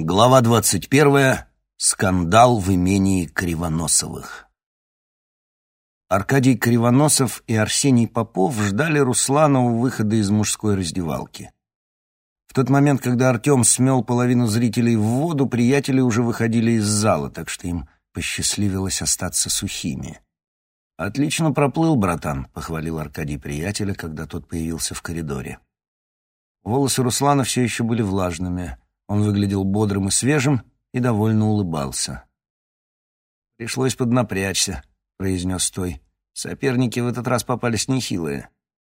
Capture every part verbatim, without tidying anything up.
Глава двадцать первая. Скандал в имении Кривоносовых. Аркадий Кривоносов и Арсений Попов ждали Руслана у выхода из мужской раздевалки. В тот момент, когда Артем смел половину зрителей в воду, приятели уже выходили из зала, так что им посчастливилось остаться сухими. «Отлично проплыл, братан», — похвалил Аркадий приятеля, когда тот появился в коридоре. Волосы Руслана все еще были влажными. Он выглядел бодрым и свежим и довольно улыбался. «Пришлось поднапрячься», — произнес той. «Соперники в этот раз попались нехилые.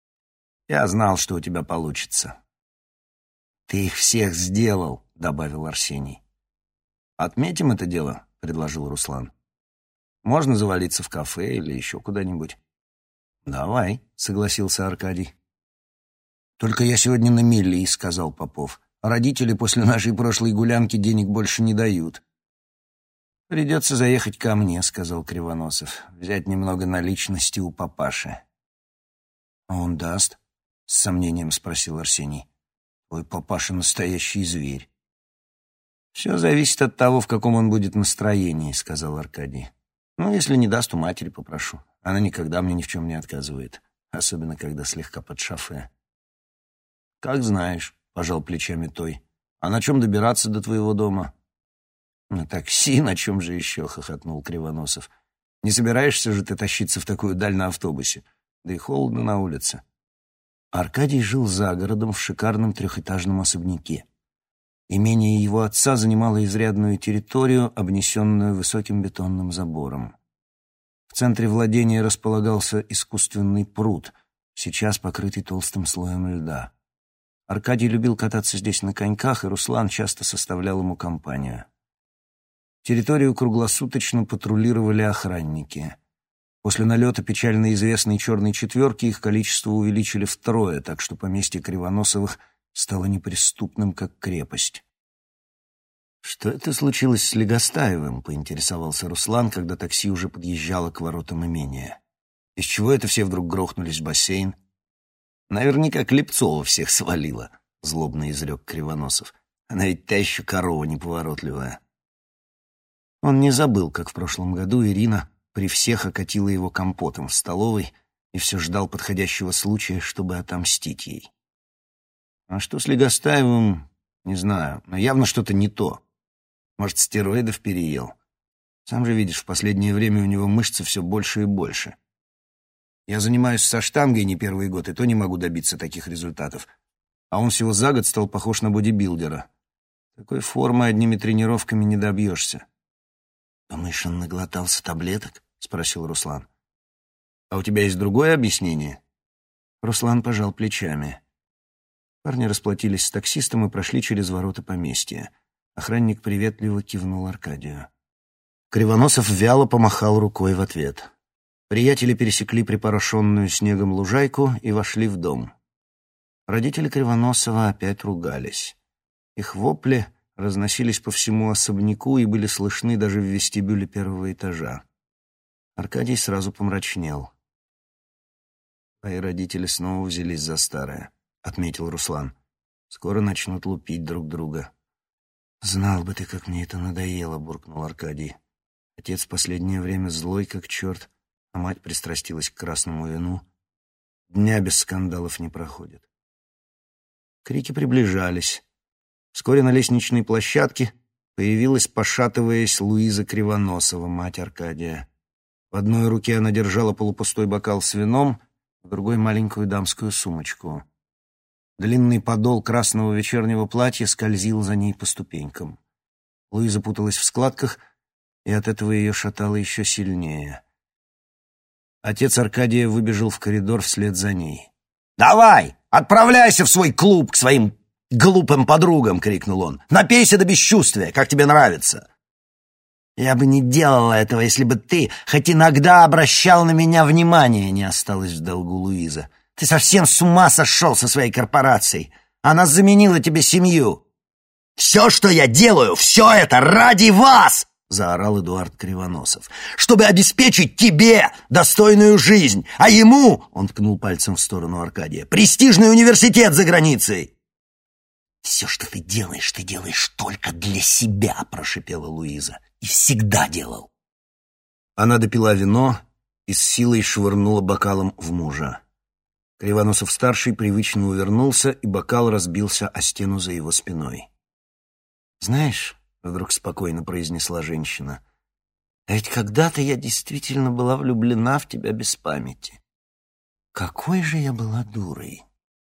Я знал, что у тебя получится». «Ты их всех сделал», — добавил Арсений. «Отметим это дело», — предложил Руслан. «Можно завалиться в кафе или еще куда-нибудь». «Давай», — согласился Аркадий. «Только я сегодня на мели», — сказал Попов. «Родители после нашей прошлой гулянки денег больше не дают». «Придется заехать ко мне», — сказал Кривоносов. «Взять немного наличности у папаши». «А он даст?» — с сомнением спросил Арсений. «Твой папаша настоящий зверь». «Все зависит от того, в каком он будет настроении», — сказал Аркадий. «Ну, если не даст, у матери попрошу. Она никогда мне ни в чем не отказывает, особенно когда слегка под шофе». «Как знаешь», — пожал плечами той. «А на чем добираться до твоего дома?» «На такси, на чем же еще?» — хохотнул Кривоносов. «Не собираешься же ты тащиться в такую даль на автобусе? Да и холодно на улице». Аркадий жил за городом в шикарном трехэтажном особняке. Имение его отца занимало изрядную территорию, обнесенную высоким бетонным забором. В центре владения располагался искусственный пруд, сейчас покрытый толстым слоем льда. Аркадий любил кататься здесь на коньках, и Руслан часто составлял ему компанию. Территорию круглосуточно патрулировали охранники. После налета печально известной «Черной четверки» их количество увеличили втрое, так что поместье Кривоносовых стало неприступным, как крепость. «Что это случилось с Легостаевым?» — поинтересовался Руслан, когда такси уже подъезжало к воротам имения. «Из чего это все вдруг грохнулись в бассейн?» «Наверняка Клепцова всех свалила», — злобно изрек Кривоносов. «Она ведь та еще корова неповоротливая». Он не забыл, как в прошлом году Ирина при всех окатила его компотом в столовой и все ждал подходящего случая, чтобы отомстить ей. А что с Легостаевым, не знаю, но явно что-то не то. Может, стероидов переел. Сам же видишь, в последнее время у него мышцы все больше и больше. Я занимаюсь со штангой не первый год, и то не могу добиться таких результатов. А он всего за год стал похож на бодибилдера. Такой формы одними тренировками не добьешься. «Думаешь, он наглотался таблеток?» — спросил Руслан. «А у тебя есть другое объяснение?» Руслан пожал плечами. Парни расплатились с таксистом и прошли через ворота поместья. Охранник приветливо кивнул Аркадию. Кривоносов вяло помахал рукой в ответ. Приятели пересекли припорошенную снегом лужайку и вошли в дом. Родители Кривоносова опять ругались. Их вопли разносились по всему особняку и были слышны даже в вестибюле первого этажа. Аркадий сразу помрачнел. «Твои родители снова взялись за старое», — отметил Руслан. «Скоро начнут лупить друг друга». «Знал бы ты, как мне это надоело», — буркнул Аркадий. «Отец в последнее время злой, как черт, а мать пристрастилась к красному вину. Дня без скандалов не проходит». Крики приближались. Вскоре на лестничной площадке появилась, пошатываясь, Луиза Кривоносова, мать Аркадия. В одной руке она держала полупустой бокал с вином, в другой — маленькую дамскую сумочку. Длинный подол красного вечернего платья скользил за ней по ступенькам. Луиза путалась в складках, и от этого ее шатало еще сильнее. Отец Аркадия выбежал в коридор вслед за ней. «Давай, отправляйся в свой клуб к своим глупым подругам!» — крикнул он. «Напейся до бесчувствия, как тебе нравится!» «Я бы не делала этого, если бы ты хоть иногда обращал на меня внимание», — не осталось в долгу Луиза. «Ты совсем с ума сошел со своей корпорацией. Она заменила тебе семью». «Все, что я делаю, все это ради вас!» — заорал Эдуард Кривоносов. «Чтобы обеспечить тебе достойную жизнь, а ему, — он ткнул пальцем в сторону Аркадия, — престижный университет за границей!» «Все, что ты делаешь, ты делаешь только для себя», — прошипела Луиза. «И всегда делал». Она допила вино и с силой швырнула бокалом в мужа. Кривоносов-старший привычно увернулся, и бокал разбился о стену за его спиной. «Знаешь», — вдруг спокойно произнесла женщина, «а ведь когда-то я действительно была влюблена в тебя без памяти. Какой же я была дурой!»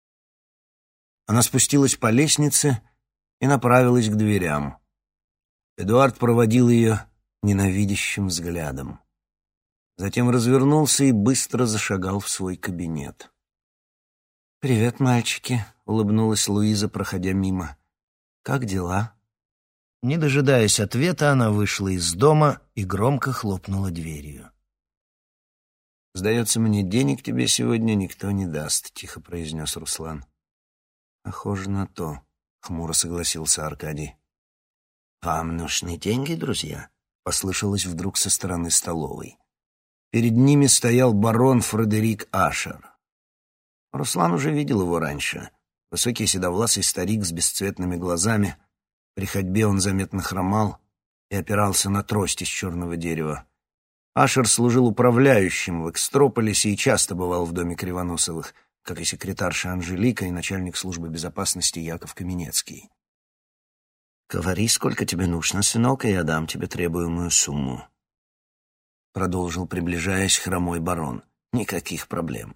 Она спустилась по лестнице и направилась к дверям. Эдуард проводил ее ненавидящим взглядом. Затем развернулся и быстро зашагал в свой кабинет. «Привет, мальчики», — улыбнулась Луиза, проходя мимо. «Как дела?» Не дожидаясь ответа, она вышла из дома и громко хлопнула дверью. «Сдается мне, денег тебе сегодня никто не даст», — тихо произнес Руслан. «Похоже на то», — хмуро согласился Аркадий. «Вам нужны деньги, друзья?» — послышалось вдруг со стороны столовой. Перед ними стоял барон Фредерик Ашер. Руслан уже видел его раньше. Высокий седовласый старик с бесцветными глазами. При ходьбе он заметно хромал и опирался на трость из черного дерева. Ашер служил управляющим в Экстрополисе и часто бывал в доме Кривоносовых, как и секретарша Анжелика и начальник службы безопасности Яков Каменецкий. «Говори, сколько тебе нужно, сынок, и я дам тебе требуемую сумму», — продолжил, приближаясь, хромой барон. «Никаких проблем».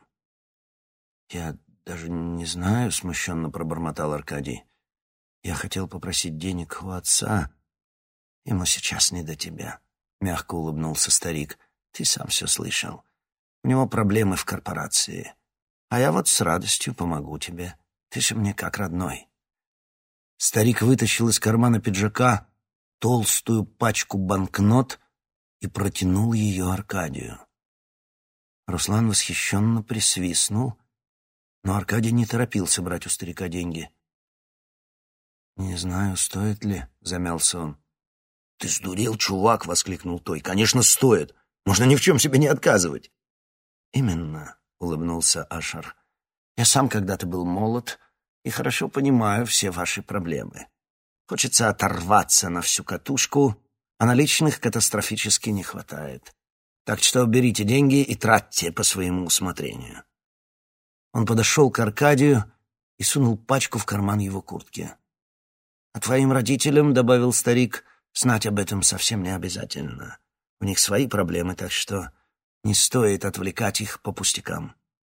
«Я даже не знаю», — смущенно пробормотал Аркадий. «Я хотел попросить денег у отца. Ему сейчас не до тебя», — мягко улыбнулся старик. «Ты сам все слышал. У него проблемы в корпорации. А я вот с радостью помогу тебе. Ты же мне как родной». Старик вытащил из кармана пиджака толстую пачку банкнот и протянул ее Аркадию. Руслан восхищенно присвистнул, но Аркадий не торопился брать у старика деньги. «Не знаю, стоит ли», — замялся он. «Ты сдурел, чувак!» — воскликнул той. «Конечно, стоит. Можно ни в чем себе не отказывать». «Именно», — улыбнулся Ашер. «Я сам когда-то был молод и хорошо понимаю все ваши проблемы. Хочется оторваться на всю катушку, а наличных катастрофически не хватает. Так что берите деньги и тратьте по своему усмотрению». Он подошел к Аркадию и сунул пачку в карман его куртки. «А твоим родителям, — добавил старик, — знать об этом совсем не обязательно. У них свои проблемы, так что не стоит отвлекать их по пустякам».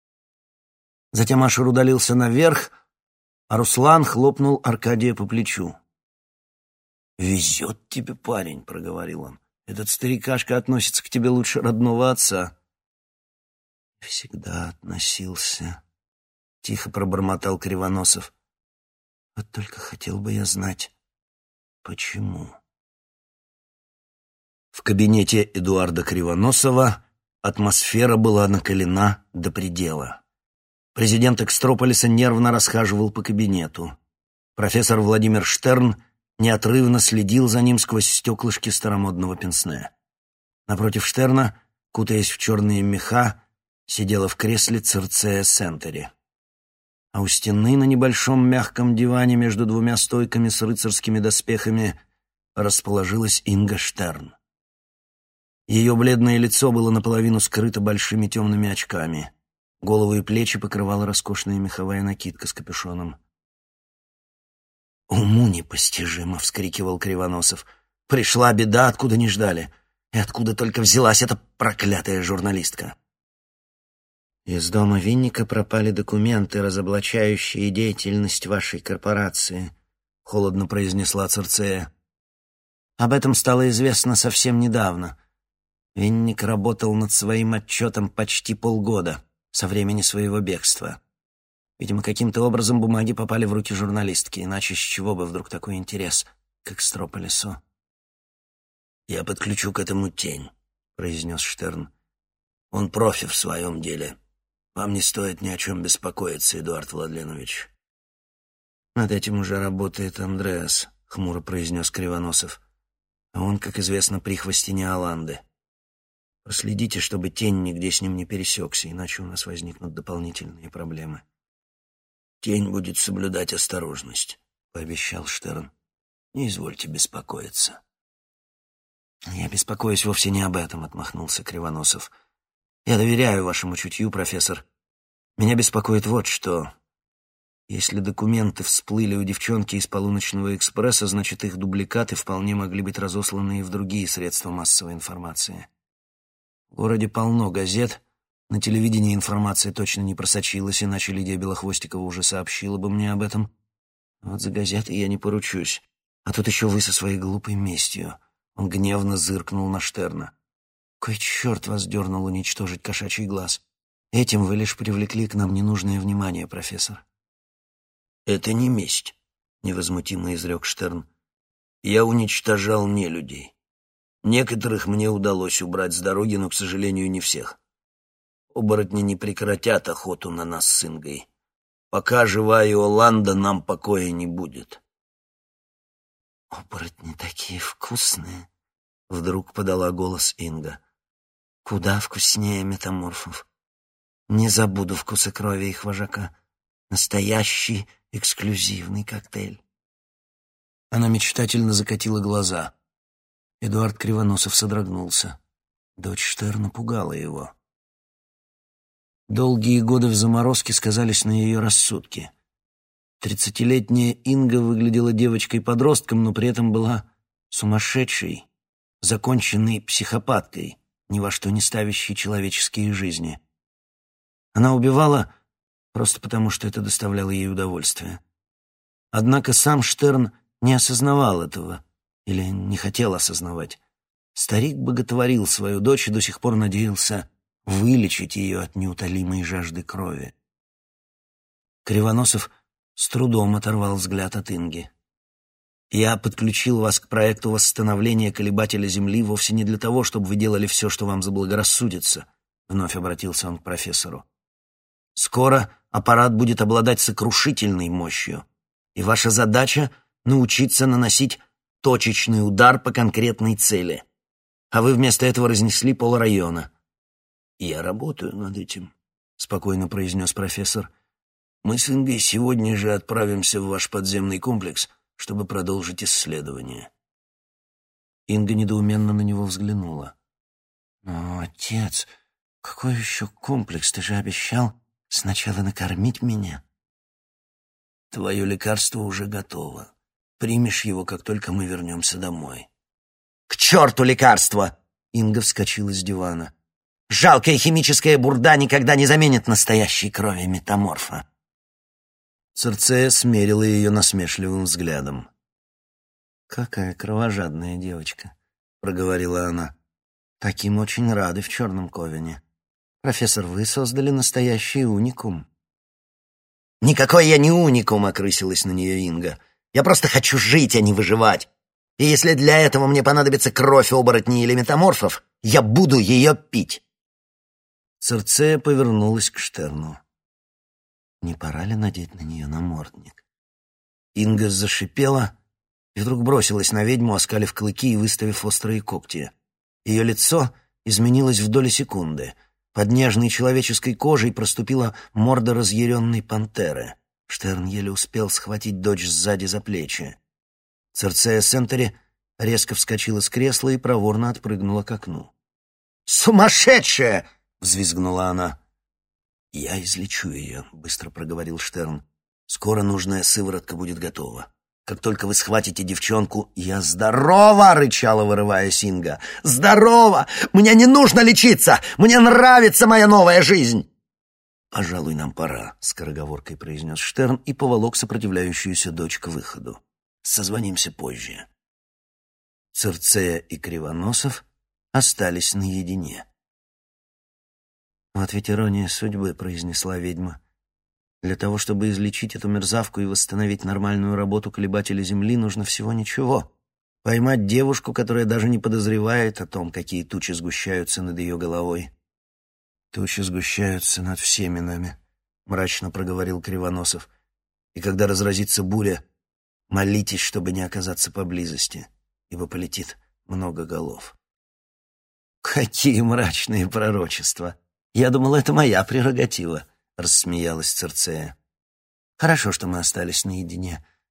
Затем Ашер удалился наверх, а Руслан хлопнул Аркадия по плечу. «Везет тебе, парень», — проговорил он. «Этот старикашка относится к тебе лучше родного отца». «Всегда относился», — тихо пробормотал Кривоносов. «Вот только хотел бы я знать, почему». В кабинете Эдуарда Кривоносова атмосфера была накалена до предела. Президент Экстрополиса нервно расхаживал по кабинету. Профессор Владимир Штерн неотрывно следил за ним сквозь стеклышки старомодного пенсне. Напротив Штерна, кутаясь в черные меха, сидела в кресле Цирцея Сентери. А у стены на небольшом мягком диване между двумя стойками с рыцарскими доспехами расположилась Инга Штерн. Ее бледное лицо было наполовину скрыто большими темными очками. Голову и плечи покрывала роскошная меховая накидка с капюшоном. «Уму непостижимо!» — вскрикивал Кривоносов. «Пришла беда, откуда не ждали. И откуда только взялась эта проклятая журналистка?» «Из дома Винника пропали документы, разоблачающие деятельность вашей корпорации», — холодно произнесла Цирцея. «Об этом стало известно совсем недавно. Винник работал над своим отчетом почти полгода, со времени своего бегства. Видимо, каким-то образом бумаги попали в руки журналистки, иначе с чего бы вдруг такой интерес к Экстрополису?» «Я подключу к этому тень», — произнес Штерн. «Он профи в своем деле. Вам не стоит ни о чем беспокоиться, Эдуард Владленович». «Над этим уже работает Андреас», — хмуро произнес Кривоносов. «А он, как известно, прихвостень Неоланды. Проследите, чтобы тень нигде с ним не пересекся, иначе у нас возникнут дополнительные проблемы». «Тень будет соблюдать осторожность», — пообещал Штерн. «Не извольте беспокоиться». «Я беспокоюсь вовсе не об этом», — отмахнулся Кривоносов. «Я доверяю вашему чутью, профессор. Меня беспокоит вот что. Если документы всплыли у девчонки из полуночного экспресса, значит, их дубликаты вполне могли быть разосланы и в другие средства массовой информации. В городе полно газет, на телевидении информация точно не просочилась, иначе Лидия Белохвостикова уже сообщила бы мне об этом. Вот за газеты я не поручусь. А тут еще вы со своей глупой местью». Он гневно зыркнул на Штерна. «Кой черт вас дернул уничтожить кошачий глаз? Этим вы лишь привлекли к нам ненужное внимание, профессор». «Это не месть», — невозмутимо изрек Штерн. «Я уничтожал нелюдей. Некоторых мне удалось убрать с дороги, но, к сожалению, не всех. Оборотни не прекратят охоту на нас с Ингой. Пока жива Иоланда, нам покоя не будет». «Оборотни такие вкусные», — вдруг подала голос Инга. «Куда вкуснее метаморфов. Не забуду вкуса крови их вожака. Настоящий эксклюзивный коктейль». Она мечтательно закатила глаза. Эдуард Кривоносов содрогнулся. Дочь Штерна пугала его. Долгие годы в заморозке сказались на ее рассудке. Тридцатилетняя Инга выглядела девочкой-подростком, но при этом была сумасшедшей, законченной психопаткой, ни во что не ставящей человеческие жизни. Она убивала просто потому, что это доставляло ей удовольствие. Однако сам Штерн не осознавал этого или не хотел осознавать. Старик боготворил свою дочь и до сих пор надеялся вылечить ее от неутолимой жажды крови. Кривоносов с трудом оторвал взгляд от Инги. «Я подключил вас к проекту восстановления колебателя Земли вовсе не для того, чтобы вы делали все, что вам заблагорассудится», — вновь обратился он к профессору. «Скоро аппарат будет обладать сокрушительной мощью, и ваша задача — научиться наносить точечный удар по конкретной цели. А вы вместо этого разнесли полрайона». «Я работаю над этим», — спокойно произнес профессор. «Мы с Ингой сегодня же отправимся в ваш подземный комплекс, чтобы продолжить исследование». Инга недоуменно на него взглянула. «Но, отец, какой еще комплекс? Ты же обещал сначала накормить меня». «Твое лекарство уже готово. Примешь его, как только мы вернемся домой». «К черту лекарство!» Инга вскочила с дивана. «Жалкая химическая бурда никогда не заменит настоящей крови метаморфа». Цирцея смерила ее насмешливым взглядом. «Какая кровожадная девочка», — проговорила она. «Таким очень рады в Черном Ковене. Профессор, вы создали настоящий уникум». «Никакой я не уникум», — окрысилась на нее Инга. «Я просто хочу жить, а не выживать. И если для этого мне понадобится кровь оборотней или метаморфов, я буду ее пить». Цирцея повернулась к Штерну. Не пора ли надеть на нее намордник? Инга зашипела и вдруг бросилась на ведьму, оскалив клыки и выставив острые когти. Ее лицо изменилось в доли секунды. Под нежной человеческой кожей проступила морда разъяренной пантеры. Штерн еле успел схватить дочь сзади за плечи. Цирцея Сентери резко вскочила с кресла и проворно отпрыгнула к окну. «Сумасшедшая!» — взвизгнула она. «Я излечу ее», — быстро проговорил Штерн. «Скоро нужная сыворотка будет готова. Как только вы схватите девчонку...» «Я здорова!» — рычала, вырываясь Инга. «Здорова! Мне не нужно лечиться! Мне нравится моя новая жизнь!» «Пожалуй, нам пора», — скороговоркой произнес Штерн и поволок сопротивляющуюся дочь к выходу. «Созвонимся позже». Цирцея и Кривоносов остались наедине. «Вот ведь ирония судьбы», — произнесла ведьма. «Для того, чтобы излечить эту мерзавку и восстановить нормальную работу колебателя Земли, нужно всего ничего. Поймать девушку, которая даже не подозревает о том, какие тучи сгущаются над ее головой». «Тучи сгущаются над всеми нами», — мрачно проговорил Кривоносов. «И когда разразится буря, молитесь, чтобы не оказаться поблизости, ибо полетит много голов». «Какие мрачные пророчества! Я думал, это моя прерогатива», — рассмеялась Цирцея. «Хорошо, что мы остались наедине.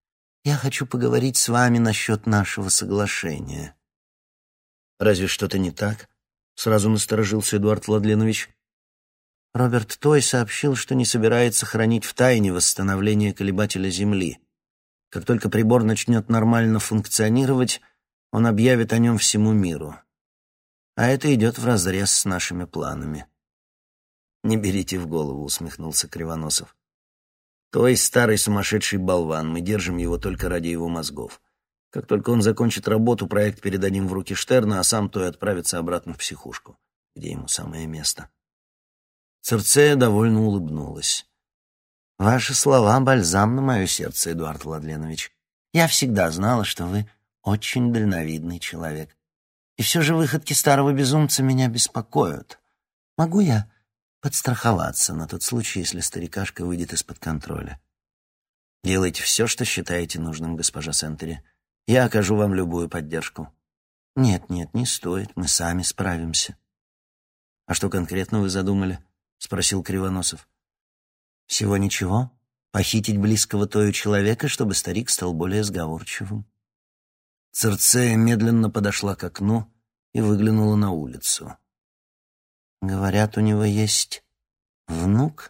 Я хочу поговорить с вами насчет нашего соглашения». «Разве что-то не так?» — сразу насторожился Эдуард Владленович. Роберт Той сообщил, что не собирается хранить в тайне восстановление колебателя Земли. Как только прибор начнет нормально функционировать, он объявит о нем всему миру. А это идет вразрез с нашими планами. «Не берите в голову», — усмехнулся Кривоносов. «Той старый сумасшедший болван, мы держим его только ради его мозгов. Как только он закончит работу, проект передадим в руки Штерна, а сам Той отправится обратно в психушку, где ему самое место». Цирцея довольно улыбнулась. «Ваши слова — бальзам на мое сердце, Эдуард Владленович. Я всегда знала, что вы очень дальновидный человек. И все же выходки старого безумца меня беспокоят. Могу я подстраховаться на тот случай, если старикашка выйдет из-под контроля?» «Делайте все, что считаете нужным, госпожа Сентери. Я окажу вам любую поддержку». «Нет, нет, не стоит, мы сами справимся». «А что конкретно вы задумали?» — спросил Кривоносов. «Всего ничего. Похитить близкого Тою человека, чтобы старик стал более сговорчивым». Цирцея медленно подошла к окну и выглянула на улицу. «Говорят, у него есть внук?»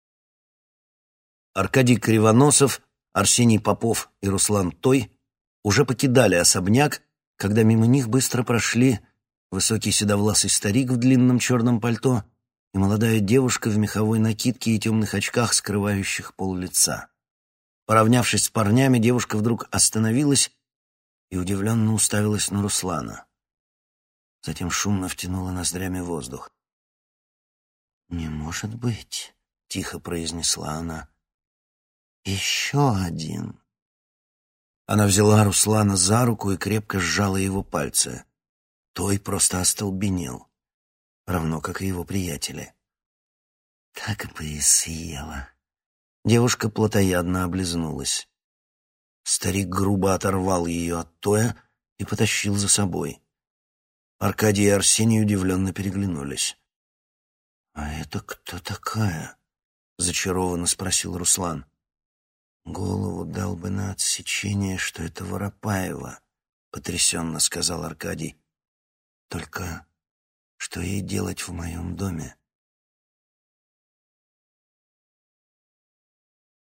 Аркадий Кривоносов, Арсений Попов и Руслан Той уже покидали особняк, когда мимо них быстро прошли высокий седовласый старик в длинном черном пальто и молодая девушка в меховой накидке и темных очках, скрывающих пол лица. Поравнявшись с парнями, девушка вдруг остановилась и удивленно уставилась на Руслана. Затем шумно втянула ноздрями воздух. «Не может быть», — тихо произнесла она. «Еще один». Она взяла Руслана за руку и крепко сжала его пальцы. Той просто остолбенел, равно как и его приятели. «Так бы и съела». Девушка плотоядно облизнулась. Старик грубо оторвал ее от Тоя и потащил за собой. Аркадий и Арсений удивленно переглянулись. «А это кто такая?» — зачарованно спросил Руслан. «Голову дал бы на отсечение, что это Воропаева», — потрясенно сказал Аркадий. «Только что ей делать в моем доме?»